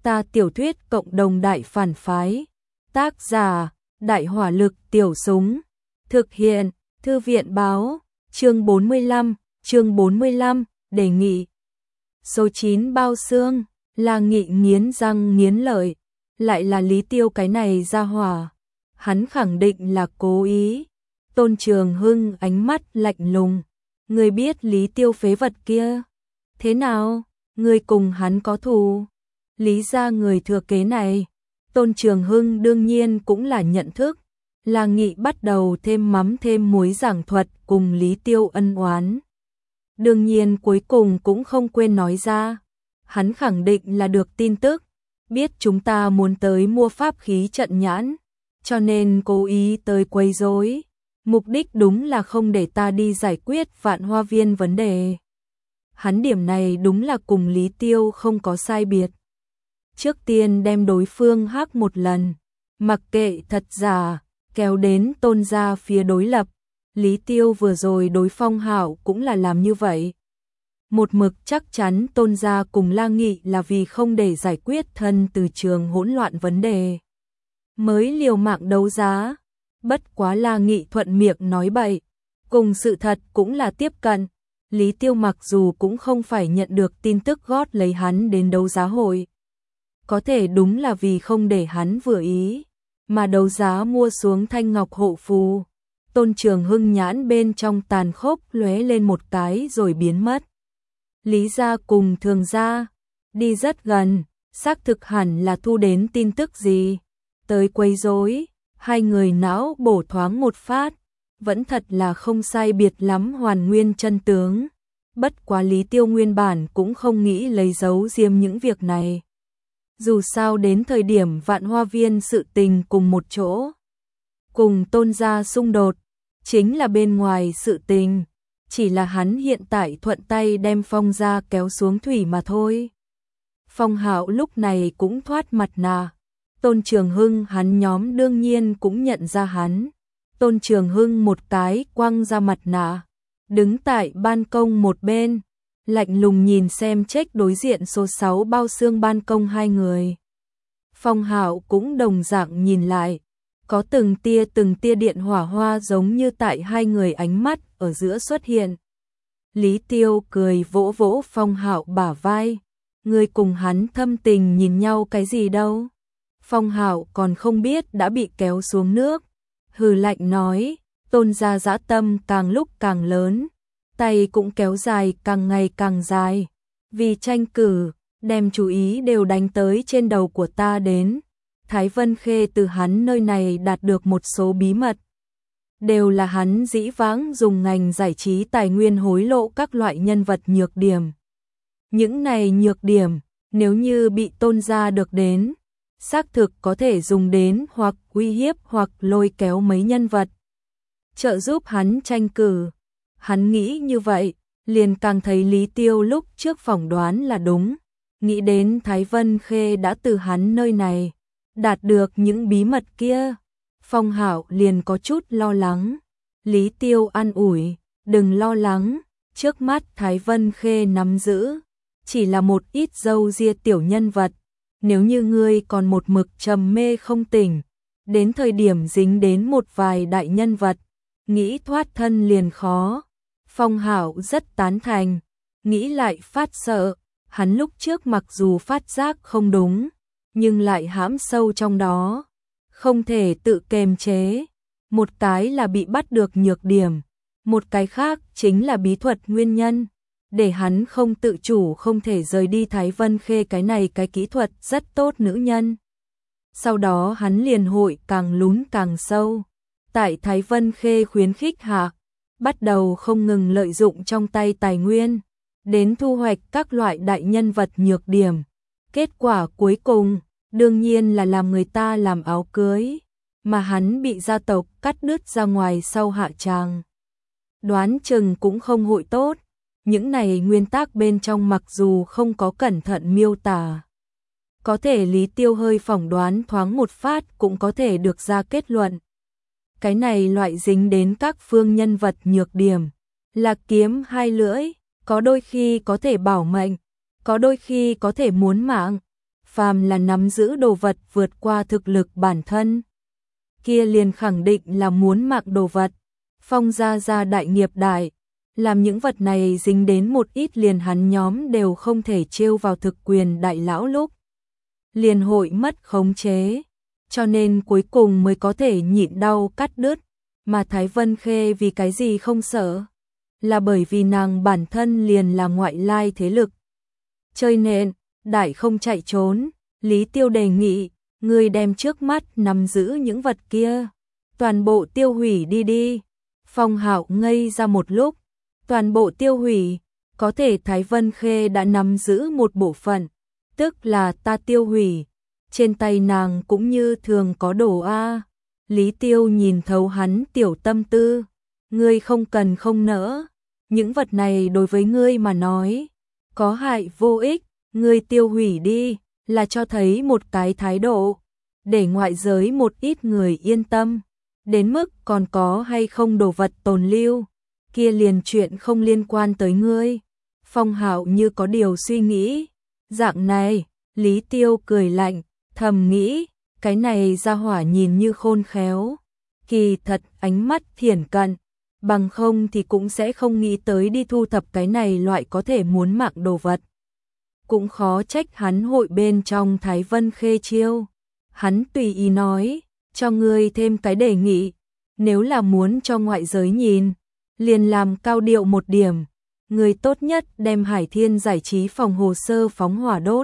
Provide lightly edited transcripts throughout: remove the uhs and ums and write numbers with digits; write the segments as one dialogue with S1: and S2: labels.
S1: Ta tiểu thuyết cộng đồng đại phản phái. Tác giả: Đại hỏa lực tiểu súng. Thực hiện: Thư viện báo. Chương 45, đề nghị. Số 9 bao xương. La Nghị nghiến răng nghiến lợi, lại là Lý Tiêu cái này ra hỏa. Hắn khẳng định là cố ý. Tôn Trường Hưng ánh mắt lạnh lùng. Ngươi biết Lý Tiêu phế vật kia? Thế nào? Ngươi cùng hắn có thù? Lý gia người thừa kế này. Tôn Trường Hưng đương nhiên cũng là nhận thức. La Nghị bắt đầu thêm mắm thêm muối giảng thuật cùng Lý Tiêu ân oán. Đương nhiên cuối cùng cũng không quên nói ra. Hắn khẳng định là được tin tức, biết chúng ta muốn tới mua pháp khí trận nhãn, cho nên cố ý tới quấy rối. Mục đích đúng là không để ta đi giải quyết Vạn Hoa Viên vấn đề. Hắn điểm này đúng là cùng Lý Tiêu không có sai biệt. Trước tiên đem đối phương hắc một lần, mặc kệ thật giả, kéo đến Tôn gia phía đối lập. Lý Tiêu vừa rồi đối Phong Hạo cũng là làm như vậy. Một mực chắc chắn Tôn gia cùng La Nghị là vì không để giải quyết thân từ trường hỗn loạn vấn đề mới liều mạng đấu giá. Bất quá La Nghị thuận miệng nói bậy, cùng sự thật cũng là tiếp cận. Lý Tiêu mặc dù cũng không phải nhận được tin tức gót lấy hắn đến đấu giá hội, có thể đúng là vì không để hắn vừa ý mà đấu giá mua xuống thanh ngọc hộ phù. Tôn Trường Hưng nhãn bên trong tàn khốc lóe lên một cái rồi biến mất. Lý gia cùng Thường gia đi rất gần, xác thực hẳn là thu đến tin tức gì tới quấy rối. Hai người não bổ thoáng một phát, vẫn thật là không sai biệt lắm hoàn nguyên chân tướng. Bất quá Lý Tiêu nguyên bản cũng không nghĩ lấy giấu diêm những việc này. Dù sao đến thời điểm Vạn Hoa Viên sự tình cùng một chỗ, cùng Tôn gia xung đột, chính là bên ngoài sự tình. Chỉ là hắn hiện tại thuận tay đem Phong gia kéo xuống thủy mà thôi. Phong Hạo lúc này cũng thoát mặt nạ. Tôn Trường Hưng hắn nhóm đương nhiên cũng nhận ra hắn. Tôn Trường Hưng một cái quăng ra mặt nạ, đứng tại ban công một bên, lạnh lùng nhìn xem check đối diện số 6 bao xương ban công hai người. Phong Hạo cũng đồng dạng nhìn lại, có từng tia điện hỏa hoa giống như tại hai người ánh mắt ở giữa xuất hiện. Lý Tiêu cười vỗ vỗ Phong Hạo bả vai, ngươi cùng hắn thâm tình nhìn nhau cái gì đâu. Phong Hạo còn không biết đã bị kéo xuống nước, hừ lạnh nói. Tôn gia dã tâm càng lúc càng lớn, tay cũng kéo dài càng ngày càng dài. Vì tranh cử, đem chú ý đều đánh tới trên đầu của ta đến. Thái Vân Khê từ hắn nơi này đạt được một số bí mật, đều là hắn dĩ vãng dùng ngành giải trí tài nguyên hối lộ các loại nhân vật nhược điểm. Những này nhược điểm, nếu như bị Tôn gia được đến, xác thực có thể dùng đến hoặc uy hiếp hoặc lôi kéo mấy nhân vật, trợ giúp hắn tranh cử. Hắn nghĩ như vậy, liền càng thấy Lý Tiêu lúc trước phỏng đoán là đúng. Nghĩ đến Thái Vân Khê đã từ hắn nơi này đạt được những bí mật kia, Phong Hạo liền có chút lo lắng. Lý Tiêu an ủi, đừng lo lắng, trước mắt Thái Vân Khê nắm giữ chỉ là một ít dâu ria tiểu nhân vật. Nếu như ngươi còn một mực trầm mê không tỉnh, đến thời điểm dính đến một vài đại nhân vật, nghĩ thoát thân liền khó. Phong Hạo rất tán thành, nghĩ lại phát sợ. Hắn lúc trước mặc dù phát giác không đúng, nhưng lại hãm sâu trong đó, không thể tự kềm chế. Một cái là bị bắt được nhược điểm, một cái khác chính là bí thuật nguyên nhân, để hắn không tự chủ không thể rời đi Thái Vân Khê cái này cái kỹ thuật rất tốt nữ nhân. Sau đó hắn liền hội càng lún càng sâu. Tại Thái Vân Khê khuyến khích hạ, bắt đầu không ngừng lợi dụng trong tay tài nguyên, đến thu hoạch các loại đại nhân vật nhược điểm. Kết quả cuối cùng, đương nhiên là làm người ta làm áo cưới, mà hắn bị gia tộc cắt đứt ra ngoài sau hạ tràng. Đoán chừng cũng không hội tốt. Những này nguyên tắc bên trong mặc dù không có cẩn thận miêu tả, có thể Lý Tiêu hơi phỏng đoán thoáng một phát cũng có thể được ra kết luận. Cái này loại dính đến các phương nhân vật nhược điểm, là kiếm hai lưỡi, có đôi khi có thể bảo mệnh, có đôi khi có thể muốn mạng. phàm là nắm giữ đồ vật vượt qua thực lực bản thân, kia liền khẳng định là muốn mạng đồ vật. Phong gia đại nghiệp đại, làm những vật này dính đến một ít liền hắn nhóm đều không thể trêu vào thực quyền đại lão lúc liền hội mất khống chế, cho nên cuối cùng mới có thể nhịn đau cắt đứt. Mà Thái Vân Khê vì cái gì không sợ? Là bởi vì nàng bản thân liền là ngoại lai thế lực. Chơi nện, đại không chạy trốn, Lý Tiêu đề nghị, ngươi đem trước mắt nắm giữ những vật kia, toàn bộ tiêu hủy đi. Phong Hạo ngây ra một lúc, toàn bộ tiêu hủy, có thể Thái Vân Khê đã nắm giữ một bộ phận, tức là ta tiêu hủy, trên tay nàng cũng như thường có đồ a. Lý Tiêu nhìn thấu hắn tiểu tâm tư, ngươi không cần không nỡ, những vật này đối với ngươi mà nói, có hại vô ích, ngươi tiêu hủy đi, là cho thấy một cái thái độ, để ngoại giới một ít người yên tâm, đến mức còn có hay không đồ vật tồn lưu, kia liền chuyện không liên quan tới ngươi. Phong Hạo như có điều suy nghĩ, dạng này, Lý Tiêu cười lạnh, thầm nghĩ, cái này ra hỏa nhìn như khôn khéo, kỳ thật ánh mắt thiển cận, bằng không thì cũng sẽ không nghĩ tới đi thu thập cái này loại có thể muốn mạng đồ vật. Cũng khó trách hắn hội bên trong Thái Vân Khê chiêu. Hắn tùy ý nói, cho ngươi thêm cái đề nghị, nếu là muốn cho ngoại giới nhìn, liền làm cao điệu một điểm, người tốt nhất đem Hải Thiên giải trí phòng hồ sơ phóng hỏa đốt.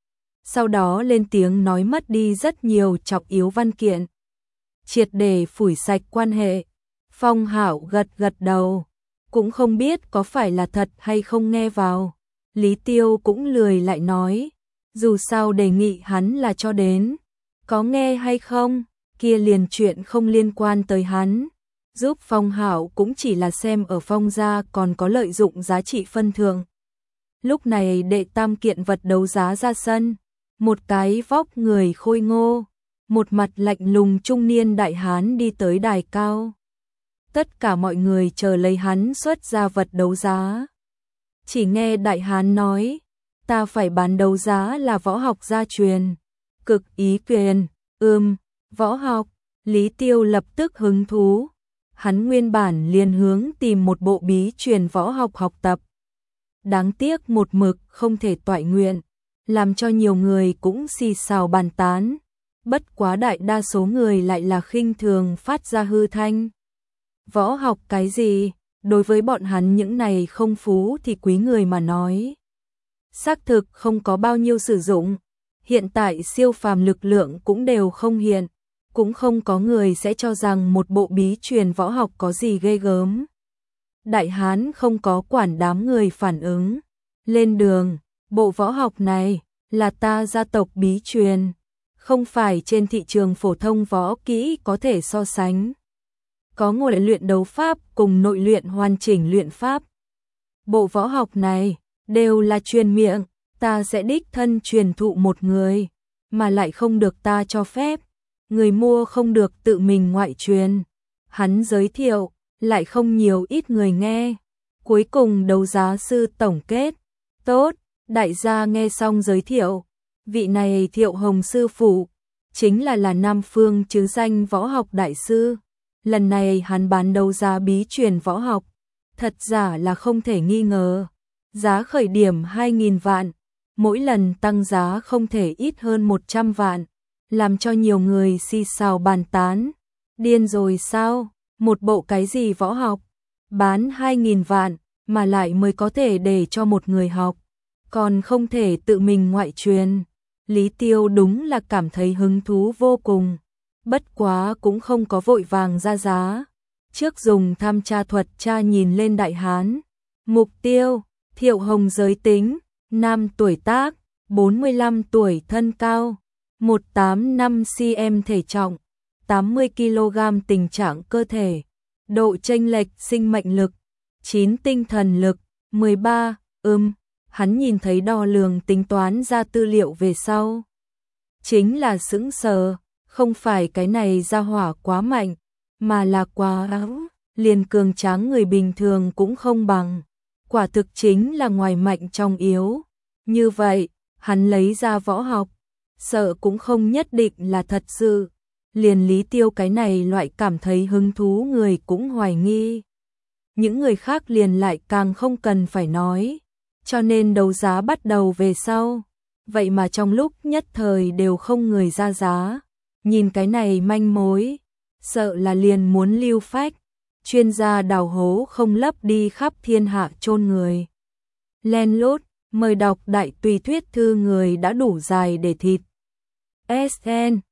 S1: Sau đó lên tiếng nói mất đi rất nhiều trọng yếu văn kiện, triệt để phủi sạch quan hệ. Phong Hạo gật đầu, cũng không biết có phải là thật hay không nghe vào. Lý Tiêu cũng lười lại nói, dù sao đề nghị hắn là cho đến, có nghe hay không, kia liền chuyện không liên quan tới hắn. Giúp Phong Hạo cũng chỉ là xem ở Phong gia còn có lợi dụng giá trị phân thượng. Lúc này đệ tam kiện vật đấu giá ra sân, một cái vóc người khôi ngô, một mặt lạnh lùng trung niên đại hán đi tới đài cao. Tất cả mọi người chờ lấy hắn xuất ra vật đấu giá. Chỉ nghe đại hán nói, ta phải bán đấu giá là võ học gia truyền, cực ý quyền, võ học. Lý Tiêu lập tức hứng thú, hắn nguyên bản liền hướng tìm một bộ bí truyền võ học học tập. Đáng tiếc một mực không thể toại nguyện, làm cho nhiều người cũng xì xào bàn tán, bất quá đại đa số người lại là khinh thường phát ra hư thanh. Võ học cái gì? Đối với bọn hắn những này không phú thì quý người mà nói, xác thực không có bao nhiêu sử dụng. Hiện tại siêu phàm lực lượng cũng đều không hiện, cũng không có người sẽ cho rằng một bộ bí truyền võ học có gì ghê gớm. Đại hán không có quản đám người phản ứng, lên đường, bộ võ học này là ta gia tộc bí truyền, không phải trên thị trường phổ thông võ kỹ có thể so sánh. Có ngồi luyện đấu pháp cùng nội luyện hoàn chỉnh luyện pháp. Bộ võ học này đều là truyền miệng, ta sẽ đích thân truyền thụ một người, mà lại không được ta cho phép, người mua không được tự mình ngoại truyền. Hắn giới thiệu, lại không nhiều ít người nghe. Cuối cùng đấu giá sư tổng kết, tốt, đại gia nghe xong giới thiệu, vị này Thiệu Hồng sư phụ, chính là Nam Phương chứ danh võ học đại sư. Lần này hắn bán đấu giá bí truyền võ học, thật giả là không thể nghi ngờ. Giá khởi điểm 2.000 vạn, mỗi lần tăng giá không thể ít hơn 100 vạn, làm cho nhiều người xì xào bàn tán. Điên rồi sao? Một bộ cái gì võ học? Bán 2.000 vạn, mà lại mới có thể để cho một người học, còn không thể tự mình ngoại truyền. Lý Tiêu đúng là cảm thấy hứng thú vô cùng. Bất quá cũng không có vội vàng ra giá. Trước dùng tham tra thuật tra nhìn lên đại hán. Mục tiêu, Thiệu Hồng giới tính, nam tuổi tác, 45 tuổi thân cao, 185 cm thể trọng, 80 kg tình trạng cơ thể, độ chênh lệch sinh mệnh lực, 9 tinh thần lực, 13, hắn nhìn thấy đo lường tính toán ra tư liệu về sau. Chính là sững sờ. Không phải cái này ra hỏa quá mạnh, mà là quá áo, liền cường tráng người bình thường cũng không bằng. Quả thực chính là ngoài mạnh trong yếu. Như vậy, hắn lấy ra võ học, sợ cũng không nhất định là thật sự. Liền Lý Tiêu cái này loại cảm thấy hứng thú người cũng hoài nghi. Những người khác liền lại càng không cần phải nói. Cho nên đấu giá bắt đầu về sau. Vậy mà trong lúc nhất thời đều không người ra giá. Nhìn cái này manh mối, sợ là liền muốn lưu phách. Chuyên gia đào hố không lấp đi khắp thiên hạ chôn người. Len lút, mời đọc đại tùy thuyết thư người đã đủ dài để thịt. SN